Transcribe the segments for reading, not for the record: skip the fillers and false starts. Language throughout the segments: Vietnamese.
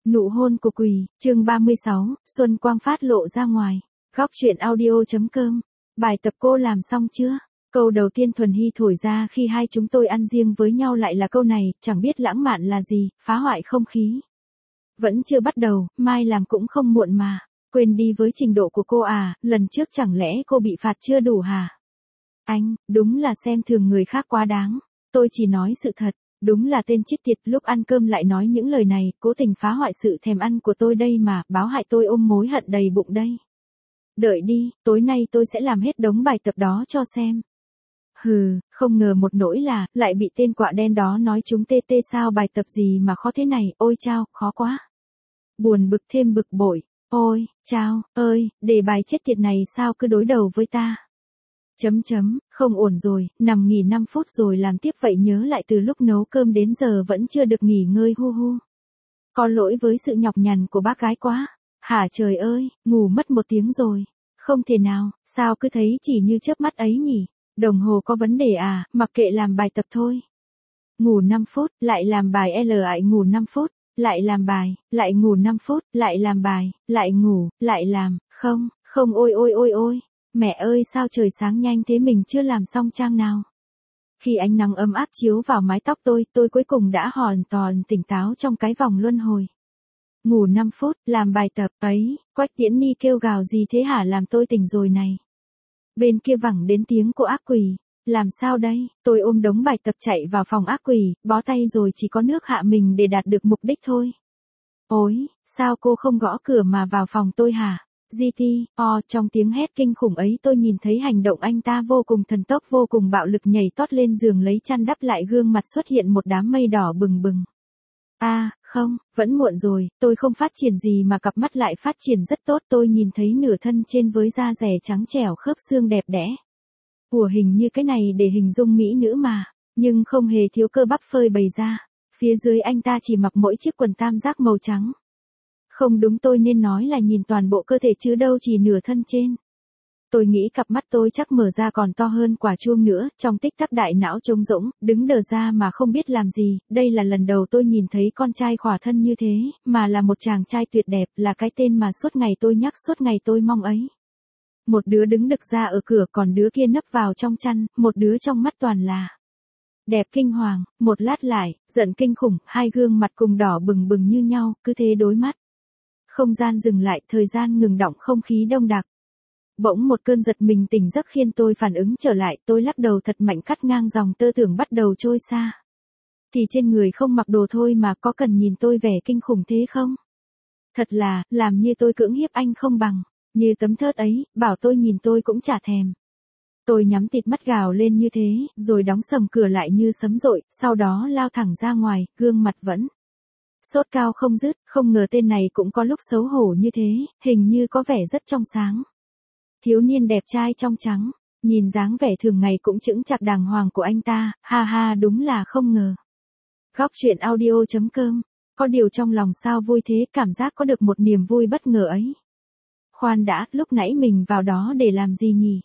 Nụ hôn của quỷ, chương 36, Xuân quang phát lộ ra ngoài. Góc truyện audio.com. Bài tập cô làm xong chưa? Câu đầu tiên Thuần Hy thổi ra khi hai chúng tôi ăn riêng với nhau lại là câu này, chẳng biết lãng mạn là gì, phá hoại không khí. Vẫn chưa bắt đầu, mai làm cũng không muộn mà. Quên đi với trình độ của cô à, lần trước chẳng lẽ cô bị phạt chưa đủ hả? Anh, đúng là xem thường người khác quá đáng. Tôi chỉ nói sự thật. Đúng là tên chết tiệt, lúc ăn cơm lại nói những lời này, cố tình phá hoại sự thèm ăn của tôi đây mà, báo hại tôi ôm mối hận đầy bụng đây. Đợi đi, tối nay tôi sẽ làm hết đống bài tập đó cho xem. Hừ, không ngờ một nỗi là, lại bị tên quạ đen đó nói chúng tê tê sao bài tập gì mà khó thế này, ôi chao, khó quá. Buồn bực thêm bực bội, ôi, chao, ơi, đề bài chết tiệt này sao cứ đối đầu với ta. Không ổn rồi, nằm nghỉ 5 phút rồi làm tiếp vậy nhớ lại từ lúc nấu cơm đến giờ vẫn chưa được nghỉ ngơi hu hu. Có lỗi với sự nhọc nhằn của bác gái quá. Hả trời ơi, ngủ mất 1 tiếng rồi. Không thể nào, sao cứ thấy chỉ như chớp mắt ấy nhỉ? Đồng hồ có vấn đề à, mặc kệ làm bài tập thôi. Ngủ 5 phút, lại làm bài lại ngủ 5 phút, lại làm bài, lại ngủ 5 phút, lại làm bài, lại ngủ, lại làm, không ôi ôi ôi ôi. Mẹ ơi sao trời sáng nhanh thế mình chưa làm xong trang nào. Khi ánh nắng ấm áp chiếu vào mái tóc tôi cuối cùng đã hoàn toàn tỉnh táo trong cái vòng luân hồi. Ngủ 5 phút, làm bài tập ấy, Quách Tiễn Ni kêu gào gì thế hả làm tôi tỉnh rồi này. Bên kia vẳng đến tiếng của ác quỷ, làm sao đây, tôi ôm đống bài tập chạy vào phòng ác quỷ, bó tay rồi chỉ có nước hạ mình để đạt được mục đích thôi. Ôi, sao cô không gõ cửa mà vào phòng tôi hả? Trong tiếng hét kinh khủng ấy tôi nhìn thấy hành động anh ta vô cùng thần tốc vô cùng bạo lực nhảy tót lên giường lấy chăn đắp lại gương mặt xuất hiện một đám mây đỏ bừng bừng. Không, vẫn muộn rồi, tôi không phát triển gì mà cặp mắt lại phát triển rất tốt tôi nhìn thấy nửa thân trên với da dẻ trắng trẻo khớp xương đẹp đẽ. Hình như cái này để hình dung mỹ nữ mà, nhưng không hề thiếu cơ bắp phơi bày ra, phía dưới anh ta chỉ mặc mỗi chiếc quần tam giác màu trắng. Không đúng tôi nên nói là nhìn toàn bộ cơ thể chứ đâu chỉ nửa thân trên. Tôi nghĩ cặp mắt tôi chắc mở ra còn to hơn quả chuông nữa, trong tích tắc đại não trống rỗng, đứng đờ ra mà không biết làm gì, đây là lần đầu tôi nhìn thấy con trai khỏa thân như thế, mà là một chàng trai tuyệt đẹp, là cái tên mà suốt ngày tôi nhắc suốt ngày tôi mong ấy. Một đứa đứng đực ra ở cửa còn đứa kia nấp vào trong chăn, một đứa trong mắt toàn là đẹp kinh hoàng, một lát lại, giận kinh khủng, hai gương mặt cùng đỏ bừng bừng như nhau, cứ thế đối mắt. Không gian dừng lại, thời gian ngừng đọng không khí đông đặc. Bỗng một cơn giật mình tỉnh giấc khiến tôi phản ứng trở lại, tôi lắc đầu thật mạnh cắt ngang dòng tơ tưởng bắt đầu trôi xa. Thì trên người không mặc đồ thôi mà có cần nhìn tôi vẻ kinh khủng thế không? Thật là, làm như tôi cưỡng hiếp anh không bằng, như tấm thớt ấy, bảo tôi nhìn tôi cũng chả thèm. Tôi nhắm tịt mắt gào lên như thế, rồi đóng sầm cửa lại như sấm dội, sau đó lao thẳng ra ngoài, gương mặt vẫn sốt cao không dứt, không ngờ tên này cũng có lúc xấu hổ như thế, hình như có vẻ rất trong sáng. Thiếu niên đẹp trai trong trắng, nhìn dáng vẻ thường ngày cũng chững chạc đàng hoàng của anh ta, ha ha đúng là không ngờ. Góc truyện audio.com, có điều trong lòng sao vui thế, cảm giác có được một niềm vui bất ngờ ấy. Khoan đã, lúc nãy mình vào đó để làm gì nhỉ?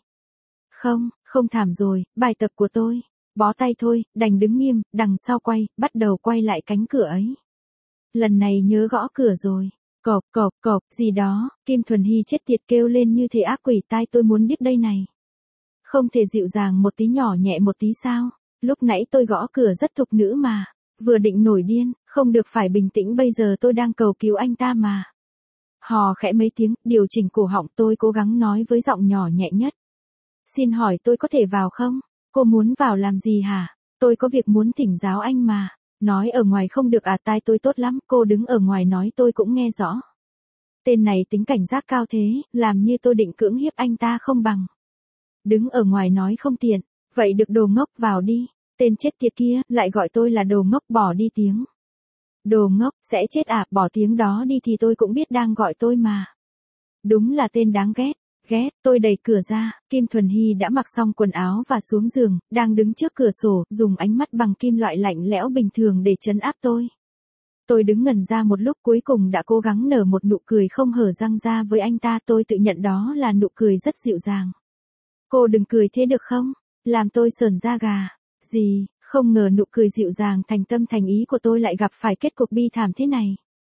Không thảm rồi, bài tập của tôi. Bó tay thôi, đành đứng nghiêm, đằng sau bắt đầu quay lại cánh cửa ấy. Lần này nhớ gõ cửa rồi. Cộp, gì đó, Kim Thuần Hy chết tiệt kêu lên như thế ác quỷ tai tôi muốn điếc đây này. Không thể dịu dàng một tí nhỏ nhẹ một tí sao, lúc nãy tôi gõ cửa rất thục nữ mà, vừa định nổi điên, không được phải bình tĩnh bây giờ tôi đang cầu cứu anh ta mà. Hò khẽ mấy tiếng, điều chỉnh cổ họng tôi cố gắng nói với giọng nhỏ nhẹ nhất. Xin hỏi tôi có thể vào không? Cô muốn vào làm gì hả? Tôi có việc muốn thỉnh giáo anh mà. Nói ở ngoài không được à tai tôi tốt lắm, cô đứng ở ngoài nói tôi cũng nghe rõ. Tên này tính cảnh giác cao thế, làm như tôi định cưỡng hiếp anh ta không bằng. Đứng ở ngoài nói không tiện, vậy được đồ ngốc vào đi, tên chết tiệt kia, lại gọi tôi là đồ ngốc bỏ đi tiếng. Đồ ngốc, sẽ chết à, bỏ tiếng đó đi thì tôi cũng biết đang gọi tôi mà. Đúng là tên đáng ghét. Tôi đẩy cửa ra, Kim Thuần Hy đã mặc xong quần áo và xuống giường, đang đứng trước cửa sổ, dùng ánh mắt bằng kim loại lạnh lẽo bình thường để trấn áp tôi. Tôi đứng ngẩn ra một lúc cuối cùng đã cố gắng nở một nụ cười không hở răng ra với anh ta, tôi tự nhận đó là nụ cười rất dịu dàng. Cô đừng cười thế được không? Làm tôi sởn da gà. Gì, không ngờ nụ cười dịu dàng thành tâm thành ý của tôi lại gặp phải kết cục bi thảm thế này.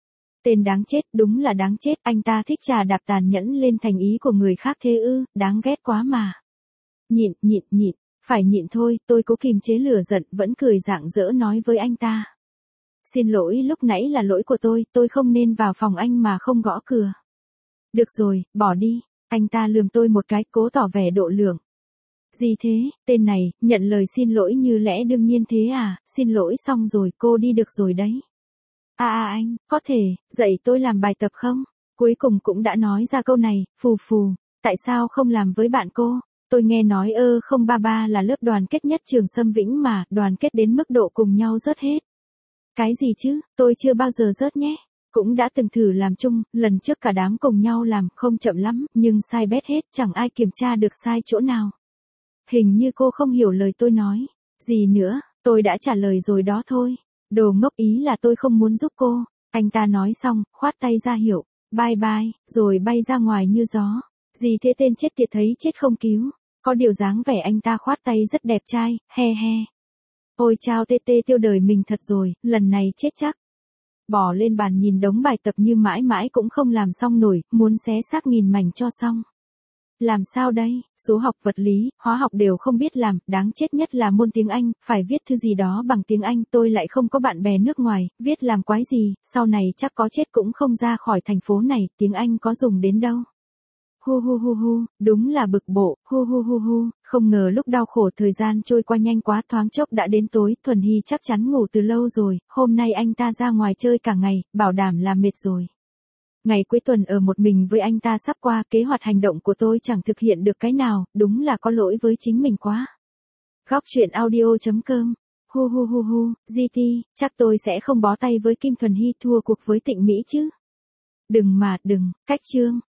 Tên đáng chết, đúng là đáng chết, anh ta thích trà đạp tàn nhẫn lên thành ý của người khác thế ư, đáng ghét quá mà. Nhịn, phải nhịn thôi, tôi cố kìm chế lửa giận, vẫn cười rạng rỡ nói với anh ta. Xin lỗi, lúc nãy là lỗi của tôi không nên vào phòng anh mà không gõ cửa. Được rồi, bỏ đi, anh ta lườm tôi một cái, cố tỏ vẻ độ lượng. Gì thế, tên này, nhận lời xin lỗi như lẽ đương nhiên thế à, xin lỗi xong rồi, cô đi được rồi đấy. Anh, có thể, dạy tôi làm bài tập không? Cuối cùng cũng đã nói ra câu này, phù, tại sao không làm với bạn cô? Tôi nghe nói 033 là lớp đoàn kết nhất trường Sâm Vĩnh mà, đoàn kết đến mức độ cùng nhau rớt hết. Cái gì chứ, tôi chưa bao giờ rớt nhé. Cũng đã từng thử làm chung, lần trước cả đám cùng nhau làm, không chậm lắm, nhưng sai bét hết, chẳng ai kiểm tra được sai chỗ nào. Hình như cô không hiểu lời tôi nói. Gì nữa, tôi đã trả lời rồi đó thôi. Đồ ngốc, ý là tôi không muốn giúp cô. Anh ta nói xong, khoát tay ra hiệu, bye, rồi bay ra ngoài như gió. Gì thế, tên chết tiệt thấy chết không cứu. Có điều dáng vẻ anh ta khoát tay rất đẹp trai, he. Ôi chao tê tiêu đời mình thật rồi, lần này chết chắc. Bỏ lên bàn nhìn đống bài tập như mãi mãi cũng không làm xong nổi, muốn xé xác nghìn mảnh cho xong. Làm sao đây, số học, vật lý, hóa học đều không biết làm, đáng chết nhất là môn tiếng Anh, phải viết thư gì đó bằng tiếng Anh, tôi lại không có bạn bè nước ngoài, viết làm quái gì, sau này chắc có chết cũng không ra khỏi thành phố này, tiếng Anh có dùng đến đâu. Hu, đúng là bực bộ, hu, không ngờ lúc đau khổ thời gian trôi qua nhanh quá, thoáng chốc đã đến tối, Thuần Hy chắc chắn ngủ từ lâu rồi, hôm nay anh ta ra ngoài chơi cả ngày, bảo đảm là mệt rồi. Ngày cuối tuần ở một mình với anh ta sắp qua, kế hoạch hành động của tôi chẳng thực hiện được cái nào, đúng là có lỗi với chính mình quá. Góc truyện audio.com. Hu, GT, chắc tôi sẽ không bó tay với Kim Thuần Hy, thua cuộc với Tịnh Mỹ chứ. Đừng, cách chương.